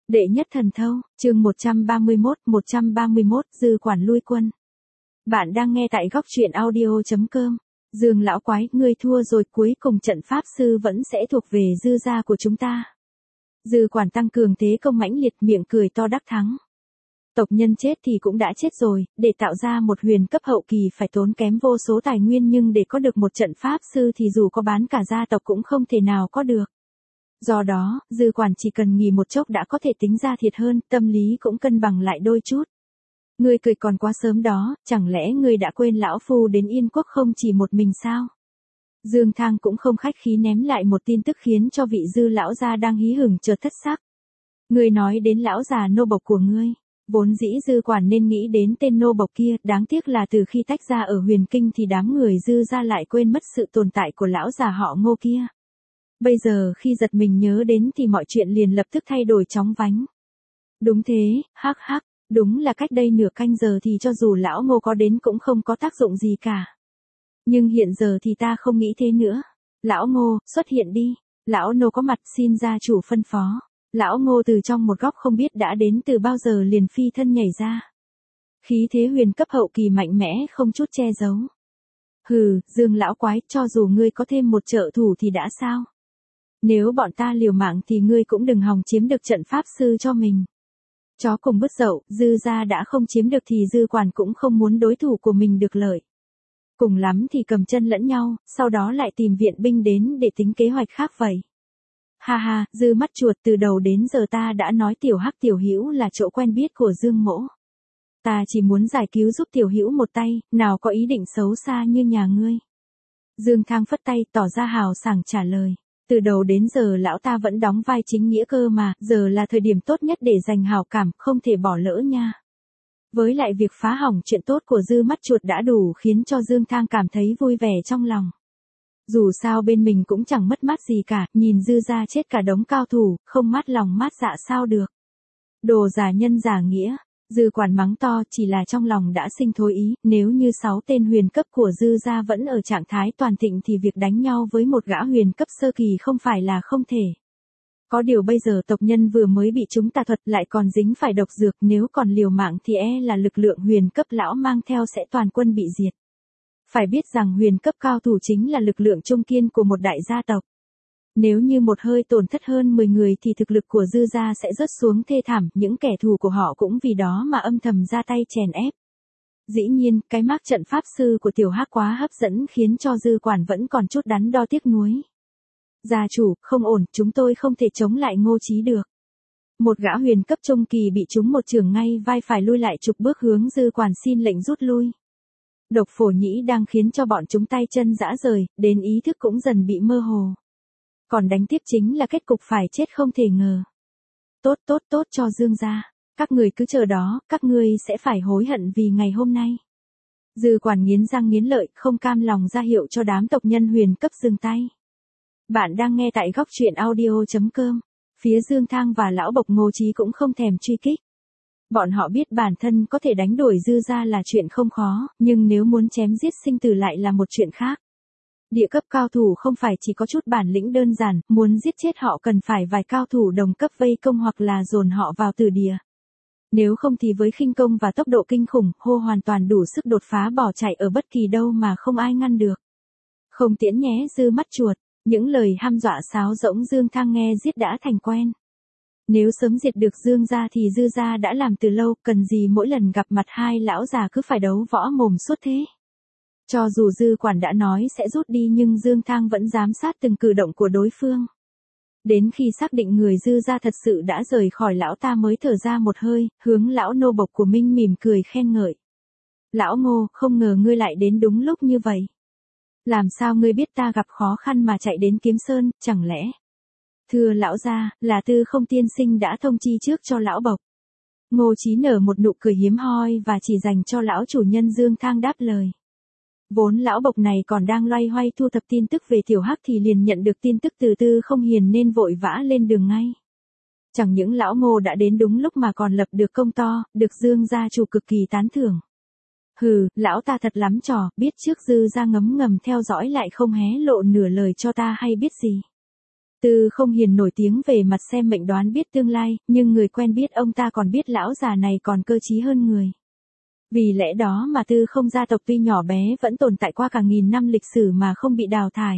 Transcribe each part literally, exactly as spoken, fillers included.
Đệ nhất thần thâu, chương một trăm ba mươi mốt, một trăm ba mươi mốt, dư quản lui quân. Bạn đang nghe tại góc truyện audio chấm com. Dương lão quái, ngươi thua rồi, cuối cùng trận pháp sư vẫn sẽ thuộc về dư gia của chúng ta. Dư quản tăng cường thế công mãnh liệt, miệng cười to đắc thắng. Tộc nhân chết thì cũng đã chết rồi, để tạo ra một huyền cấp hậu kỳ phải tốn kém vô số tài nguyên, nhưng để có được một trận pháp sư thì dù có bán cả gia tộc cũng không thể nào có được. Do đó, dư quản chỉ cần nghỉ một chốc đã có thể tính ra thiệt hơn, tâm lý cũng cân bằng lại đôi chút. Ngươi cười còn quá sớm đó, chẳng lẽ ngươi đã quên lão phu đến Yên Quốc không chỉ một mình sao? Dương Thang cũng không khách khí ném lại một tin tức khiến cho vị dư lão gia đang hí hửng chợt thất sắc. Ngươi nói đến lão già nô bộc của ngươi, vốn dĩ dư quản nên nghĩ đến tên nô bộc kia, đáng tiếc là từ khi tách ra ở Huyền Kinh thì đám người dư gia lại quên mất sự tồn tại của lão già họ Ngô kia. Bây giờ khi giật mình nhớ đến thì mọi chuyện liền lập tức thay đổi chóng vánh. Đúng thế, hắc hắc, đúng là cách đây nửa canh giờ thì cho dù lão Ngô có đến cũng không có tác dụng gì cả. Nhưng hiện giờ thì ta không nghĩ thế nữa. Lão Ngô, xuất hiện đi. Lão nô có mặt, xin gia chủ phân phó. Lão Ngô từ trong một góc không biết đã đến từ bao giờ liền phi thân nhảy ra. Khí thế huyền cấp hậu kỳ mạnh mẽ không chút che giấu. Hừ, Dương lão quái, cho dù ngươi có thêm một trợ thủ thì đã sao? Nếu bọn ta liều mạng thì ngươi cũng đừng hòng chiếm được trận pháp sư cho mình. Chó cùng bứt dậu, dư gia đã không chiếm được thì dư quản cũng không muốn đối thủ của mình được lợi. Cùng lắm thì cầm chân lẫn nhau, sau đó lại tìm viện binh đến để tính kế hoạch khác vậy. Ha ha, dư mắt chuột, từ đầu đến giờ ta đã nói tiểu hắc tiểu hữu là chỗ quen biết của Dương mỗ. Ta chỉ muốn giải cứu giúp tiểu hữu một tay, nào có ý định xấu xa như nhà ngươi. Dương Thang phất tay tỏ ra hào sảng trả lời. Từ đầu đến giờ lão ta vẫn đóng vai chính nghĩa cơ mà, giờ là thời điểm tốt nhất để giành hảo cảm, không thể bỏ lỡ nha. Với lại việc phá hỏng chuyện tốt của dư mắt chuột đã đủ khiến cho Dương Thang cảm thấy vui vẻ trong lòng. Dù sao bên mình cũng chẳng mất mát gì cả, nhìn dư ra chết cả đống cao thủ, không mát lòng mát dạ sao được. Đồ giả nhân giả nghĩa, dư quản mắng to, chỉ là trong lòng đã sinh thối ý, nếu như sáu tên huyền cấp của dư gia vẫn ở trạng thái toàn thịnh thì việc đánh nhau với một gã huyền cấp sơ kỳ không phải là không thể. Có điều bây giờ tộc nhân vừa mới bị chúng tà thuật lại còn dính phải độc dược, nếu còn liều mạng thì e là lực lượng huyền cấp lão mang theo sẽ toàn quân bị diệt. Phải biết rằng huyền cấp cao thủ chính là lực lượng trung kiên của một đại gia tộc. Nếu như một hơi tổn thất hơn mười người thì thực lực của dư gia sẽ rớt xuống thê thảm, những kẻ thù của họ cũng vì đó mà âm thầm ra tay chèn ép. Dĩ nhiên, cái mác trận pháp sư của tiểu hắc quá hấp dẫn khiến cho dư quản vẫn còn chút đắn đo tiếc nuối. Gia chủ, không ổn, chúng tôi không thể chống lại Ngô Chí được. Một gã huyền cấp trung kỳ bị trúng một chưởng ngay vai phải lui lại chục bước hướng dư quản xin lệnh rút lui. Độc phổ nhĩ đang khiến cho bọn chúng tay chân rã rời, đến ý thức cũng dần bị mơ hồ. Còn đánh tiếp chính là kết cục phải chết không thể ngờ. Tốt tốt tốt cho Dương gia, các người cứ chờ đó, các ngươi sẽ phải hối hận vì ngày hôm nay. Dư quản nghiến răng nghiến lợi, không cam lòng ra hiệu cho đám tộc nhân huyền cấp dừng tay. Bạn đang nghe tại góc truyện audio chấm com. Phía Dương Thang và lão bộc Ngô Chí cũng không thèm truy kích. Bọn họ biết bản thân có thể đánh đuổi dư gia là chuyện không khó, nhưng nếu muốn chém giết sinh tử lại là một chuyện khác. Địa cấp cao thủ không phải chỉ có chút bản lĩnh đơn giản, muốn giết chết họ cần phải vài cao thủ đồng cấp vây công hoặc là dồn họ vào tử địa. Nếu không thì với khinh công và tốc độ kinh khủng, hô hoàn toàn đủ sức đột phá bỏ chạy ở bất kỳ đâu mà không ai ngăn được. Không tiễn nhé dư mắt chuột, những lời hăm dọa sáo rỗng Dương Thang nghe giết đã thành quen. Nếu sớm diệt được Dương gia thì dư gia đã làm từ lâu, cần gì mỗi lần gặp mặt hai lão già cứ phải đấu võ mồm suốt thế. Cho dù dư quản đã nói sẽ rút đi nhưng Dương Thang vẫn giám sát từng cử động của đối phương. Đến khi xác định người dư gia thật sự đã rời khỏi lão ta mới thở ra một hơi, hướng lão nô bộc của Minh mỉm cười khen ngợi. Lão Ngô, không ngờ ngươi lại đến đúng lúc như vậy. Làm sao ngươi biết ta gặp khó khăn mà chạy đến Kiếm Sơn, chẳng lẽ? Thưa lão gia, là Tư Không tiên sinh đã thông chi trước cho lão bộc. Ngô Chí nở một nụ cười hiếm hoi và chỉ dành cho lão chủ nhân Dương Thang đáp lời. Vốn lão bộc này còn đang loay hoay thu thập tin tức về tiểu hắc thì liền nhận được tin tức từ Tư Không Hiền nên vội vã lên đường ngay. Chẳng những lão Ngô đã đến đúng lúc mà còn lập được công to, được Dương gia chủ cực kỳ tán thưởng. Hừ, lão ta thật lắm trò, biết trước dư gia ngấm ngầm theo dõi lại không hé lộ nửa lời cho ta hay biết gì. Tư Không Hiền nổi tiếng về mặt xem mệnh đoán biết tương lai, nhưng người quen biết ông ta còn biết lão già này còn cơ trí hơn người. Vì lẽ đó mà Tư Không gia tộc tuy nhỏ bé vẫn tồn tại qua cả nghìn năm lịch sử mà không bị đào thải.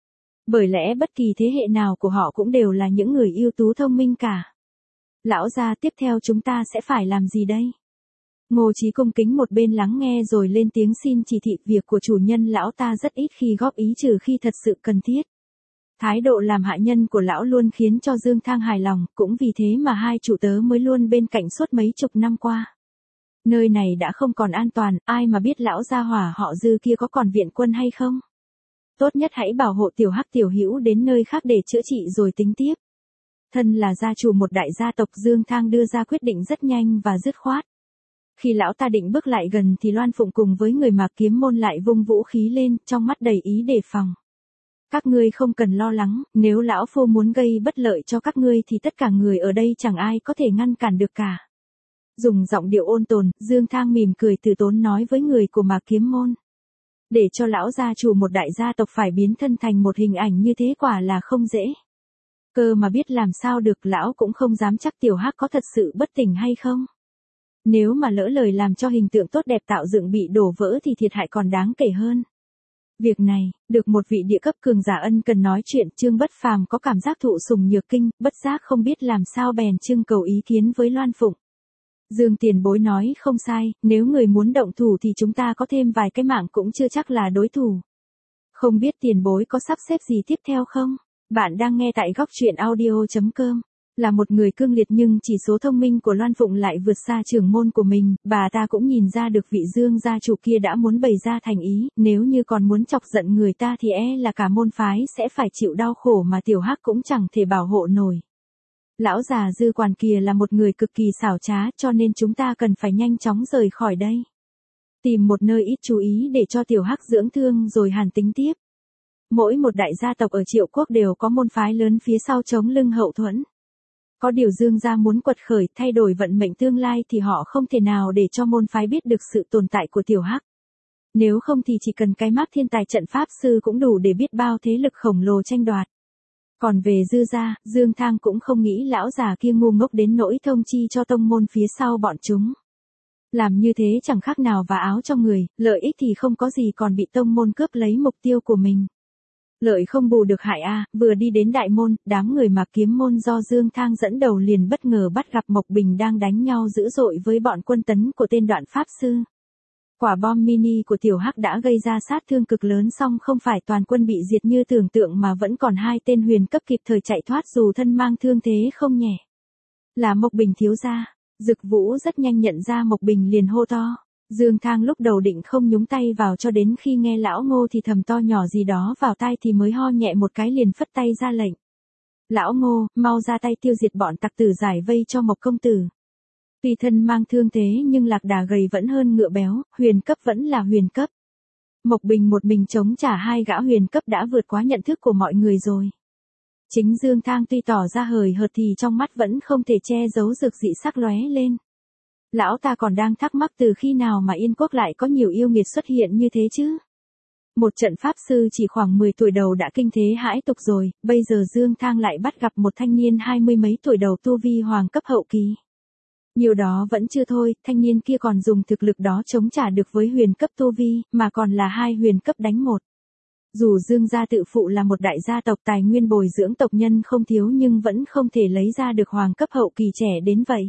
Bởi lẽ bất kỳ thế hệ nào của họ cũng đều là những người ưu tú thông minh cả. Lão gia, tiếp theo chúng ta sẽ phải làm gì đây? Ngô Chí cung kính một bên lắng nghe rồi lên tiếng xin chỉ thị. Việc của chủ nhân lão ta rất ít khi góp ý trừ khi thật sự cần thiết. Thái độ làm hạ nhân của lão luôn khiến cho Dương Thang hài lòng, cũng vì thế mà hai chủ tớ mới luôn bên cạnh suốt mấy chục năm qua. Nơi này đã không còn an toàn, ai mà biết lão gia hỏa họ Dư kia có còn viện quân hay không? Tốt nhất hãy bảo hộ tiểu Hắc tiểu Hữu đến nơi khác để chữa trị rồi tính tiếp. Thân là gia chủ một đại gia tộc, Dương Thang đưa ra quyết định rất nhanh và dứt khoát. Khi lão ta định bước lại gần thì Loan Phụng cùng với người Mạc Kiếm Môn lại vung vũ khí lên, trong mắt đầy ý đề phòng. Các ngươi không cần lo lắng, nếu lão phu muốn gây bất lợi cho các ngươi thì tất cả người ở đây chẳng ai có thể ngăn cản được cả. Dùng giọng điệu ôn tồn, Dương Thang mỉm cười từ tốn nói với người của Mạc Kiếm Môn. Để cho lão gia chủ một đại gia tộc phải biến thân thành một hình ảnh như thế quả là không dễ. Cơ mà biết làm sao được, lão cũng không dám chắc tiểu Hắc có thật sự bất tỉnh hay không. Nếu mà lỡ lời làm cho hình tượng tốt đẹp tạo dựng bị đổ vỡ thì thiệt hại còn đáng kể hơn. Việc này, được một vị địa cấp cường giả ân cần nói chuyện, Trương Bất Phàm có cảm giác thụ sủng nhược kinh, bất giác không biết làm sao bèn trưng cầu ý kiến với Loan Phụng. Dương tiền bối nói không sai, nếu người muốn động thủ thì chúng ta có thêm vài cái mạng cũng chưa chắc là đối thủ. Không biết tiền bối có sắp xếp gì tiếp theo không? Bạn đang nghe tại góc truyện audio chấm com. Là một người cương liệt nhưng chỉ số thông minh của Loan Phụng lại vượt xa trưởng môn của mình, bà ta cũng nhìn ra được vị Dương gia chủ kia đã muốn bày ra thành ý, nếu như còn muốn chọc giận người ta thì e là cả môn phái sẽ phải chịu đau khổ mà tiểu Hắc cũng chẳng thể bảo hộ nổi. Lão già Dư quản kia là một người cực kỳ xảo trá, cho nên chúng ta cần phải nhanh chóng rời khỏi đây. Tìm một nơi ít chú ý để cho tiểu Hắc dưỡng thương rồi hàn tính tiếp. Mỗi một đại gia tộc ở Triệu Quốc đều có môn phái lớn phía sau chống lưng hậu thuẫn. Có điều Dương gia muốn quật khởi, thay đổi vận mệnh tương lai thì họ không thể nào để cho môn phái biết được sự tồn tại của tiểu Hắc. Nếu không thì chỉ cần cái mác thiên tài trận pháp sư cũng đủ để biết bao thế lực khổng lồ tranh đoạt. Còn về Dư gia, Dương Thang cũng không nghĩ lão già kia ngu ngốc đến nỗi thông chi cho tông môn phía sau bọn chúng. Làm như thế chẳng khác nào vá áo cho người, lợi ích thì không có gì còn bị tông môn cướp lấy mục tiêu của mình. Lợi không bù được hại a, vừa đi đến đại môn, đám người Mạc Kiếm Môn do Dương Thang dẫn đầu liền bất ngờ bắt gặp Mộc Bình đang đánh nhau dữ dội với bọn quân tấn của tên Đoạn Pháp Sư. Quả bom mini của tiểu Hắc đã gây ra sát thương cực lớn, song không phải toàn quân bị diệt như tưởng tượng mà vẫn còn hai tên huyền cấp kịp thời chạy thoát dù thân mang thương thế không nhẹ. Là Mộc Bình thiếu gia. Dực Vũ rất nhanh nhận ra Mộc Bình liền hô to. Dương Thang lúc đầu định không nhúng tay vào cho đến khi nghe lão Ngô thì thầm to nhỏ gì đó vào tai thì mới ho nhẹ một cái liền phất tay ra lệnh. Lão Ngô, mau ra tay tiêu diệt bọn tặc tử giải vây cho Mộc công tử. Tuy thân mang thương thế nhưng lạc đà gầy vẫn hơn ngựa béo, huyền cấp vẫn là huyền cấp. Mộc Bình một mình chống trả hai gã huyền cấp đã vượt quá nhận thức của mọi người rồi. Chính Dương Thang tuy tỏ ra hời hợt thì trong mắt vẫn không thể che giấu rực dị sắc lóe lên. Lão ta còn đang thắc mắc từ khi nào mà Yên Quốc lại có nhiều yêu nghiệt xuất hiện như thế chứ. Một trận pháp sư chỉ khoảng mười tuổi đầu đã kinh thế hãi tục rồi, bây giờ Dương Thang lại bắt gặp một thanh niên hai mươi mấy tuổi đầu tu vi hoàng cấp hậu kỳ. Nhiều đó vẫn chưa thôi, thanh niên kia còn dùng thực lực đó chống trả được với huyền cấp tu vi, mà còn là hai huyền cấp đánh một. Dù Dương gia tự phụ là một đại gia tộc tài nguyên bồi dưỡng tộc nhân không thiếu nhưng vẫn không thể lấy ra được hoàng cấp hậu kỳ trẻ đến vậy.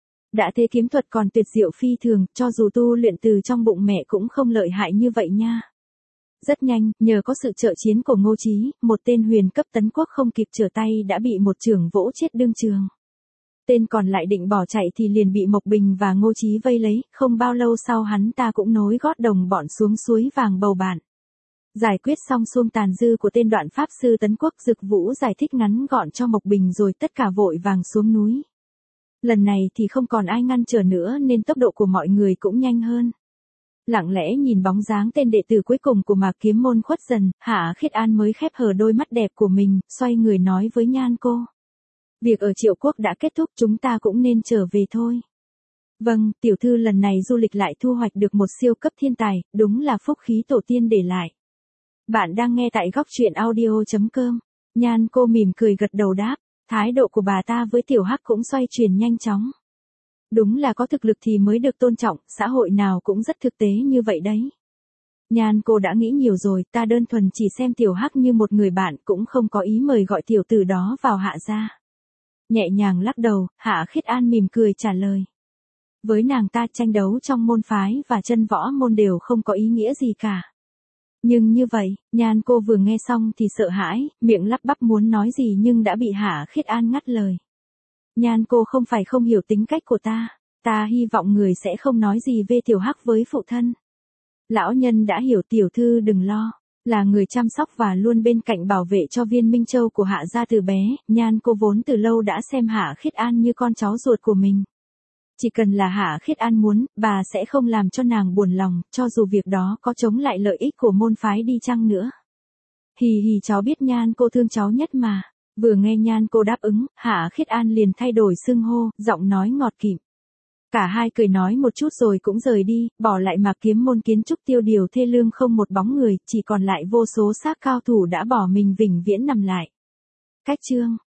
Đã thế kiếm thuật còn tuyệt diệu phi thường, cho dù tu luyện từ trong bụng mẹ cũng không lợi hại như vậy nha. Rất nhanh, nhờ có sự trợ chiến của Ngô Chí, một tên huyền cấp tấn quốc không kịp trở tay đã bị một chưởng vỗ chết đương trường. Tên còn lại định bỏ chạy thì liền bị Mộc Bình và Ngô Chí vây lấy, không bao lâu sau hắn ta cũng nối gót đồng bọn xuống suối vàng bầu bạn. Giải quyết xong xuông tàn dư của tên Đoạn Pháp Sư tấn quốc, Dực Vũ giải thích ngắn gọn cho Mộc Bình rồi tất cả vội vàng xuống núi. Lần này thì không còn ai ngăn trở nữa nên tốc độ của mọi người cũng nhanh hơn. Lặng lẽ nhìn bóng dáng tên đệ tử cuối cùng của Mạc Kiếm Môn khuất dần, Hạ Khiết An mới khép hờ đôi mắt đẹp của mình, xoay người nói với Nhan cô. Việc ở Triệu Quốc đã kết thúc, chúng ta cũng nên trở về thôi. Vâng, tiểu thư, lần này du lịch lại thu hoạch được một siêu cấp thiên tài, đúng là phúc khí tổ tiên để lại. Bạn đang nghe tại góc truyện audio chấm com. Nhan cô mỉm cười gật đầu đáp, thái độ của bà ta với Tiểu Hắc cũng xoay chuyển nhanh chóng. Đúng là có thực lực thì mới được tôn trọng, xã hội nào cũng rất thực tế như vậy đấy. Nhan cô đã nghĩ nhiều rồi, ta đơn thuần chỉ xem Tiểu Hắc như một người bạn, cũng không có ý mời gọi tiểu tử đó vào Hạ gia. Nhẹ nhàng lắc đầu, Hạ Khiết An mỉm cười trả lời. Với nàng ta tranh đấu trong môn phái và chân võ môn đều không có ý nghĩa gì cả. Nhưng như vậy, Nhan cô vừa nghe xong thì sợ hãi, miệng lắp bắp muốn nói gì nhưng đã bị Hạ Khiết An ngắt lời. Nhan cô không phải không hiểu tính cách của ta, ta hy vọng người sẽ không nói gì về Tiểu Hắc với phụ thân. Lão nhân đã hiểu, tiểu thư đừng lo, là người chăm sóc và luôn bên cạnh bảo vệ cho Viên Minh Châu của Hạ gia từ bé, Nhan cô vốn từ lâu đã xem Hạ Khiết An như con cháu ruột của mình. Chỉ cần là Hạ Khiết An muốn, bà sẽ không làm cho nàng buồn lòng, cho dù việc đó có chống lại lợi ích của môn phái đi chăng nữa. Hì hì, cháu biết Nhan cô thương cháu nhất mà. Vừa nghe Nhan cô đáp ứng, Hạ Khiết An liền thay đổi xưng hô, giọng nói ngọt kịm. Cả hai cười nói một chút rồi cũng rời đi, bỏ lại Mạc Kiếm môn kiến trúc tiêu điều thê lương không một bóng người, chỉ còn lại vô số xác cao thủ đã bỏ mình vĩnh viễn nằm lại. Cách chương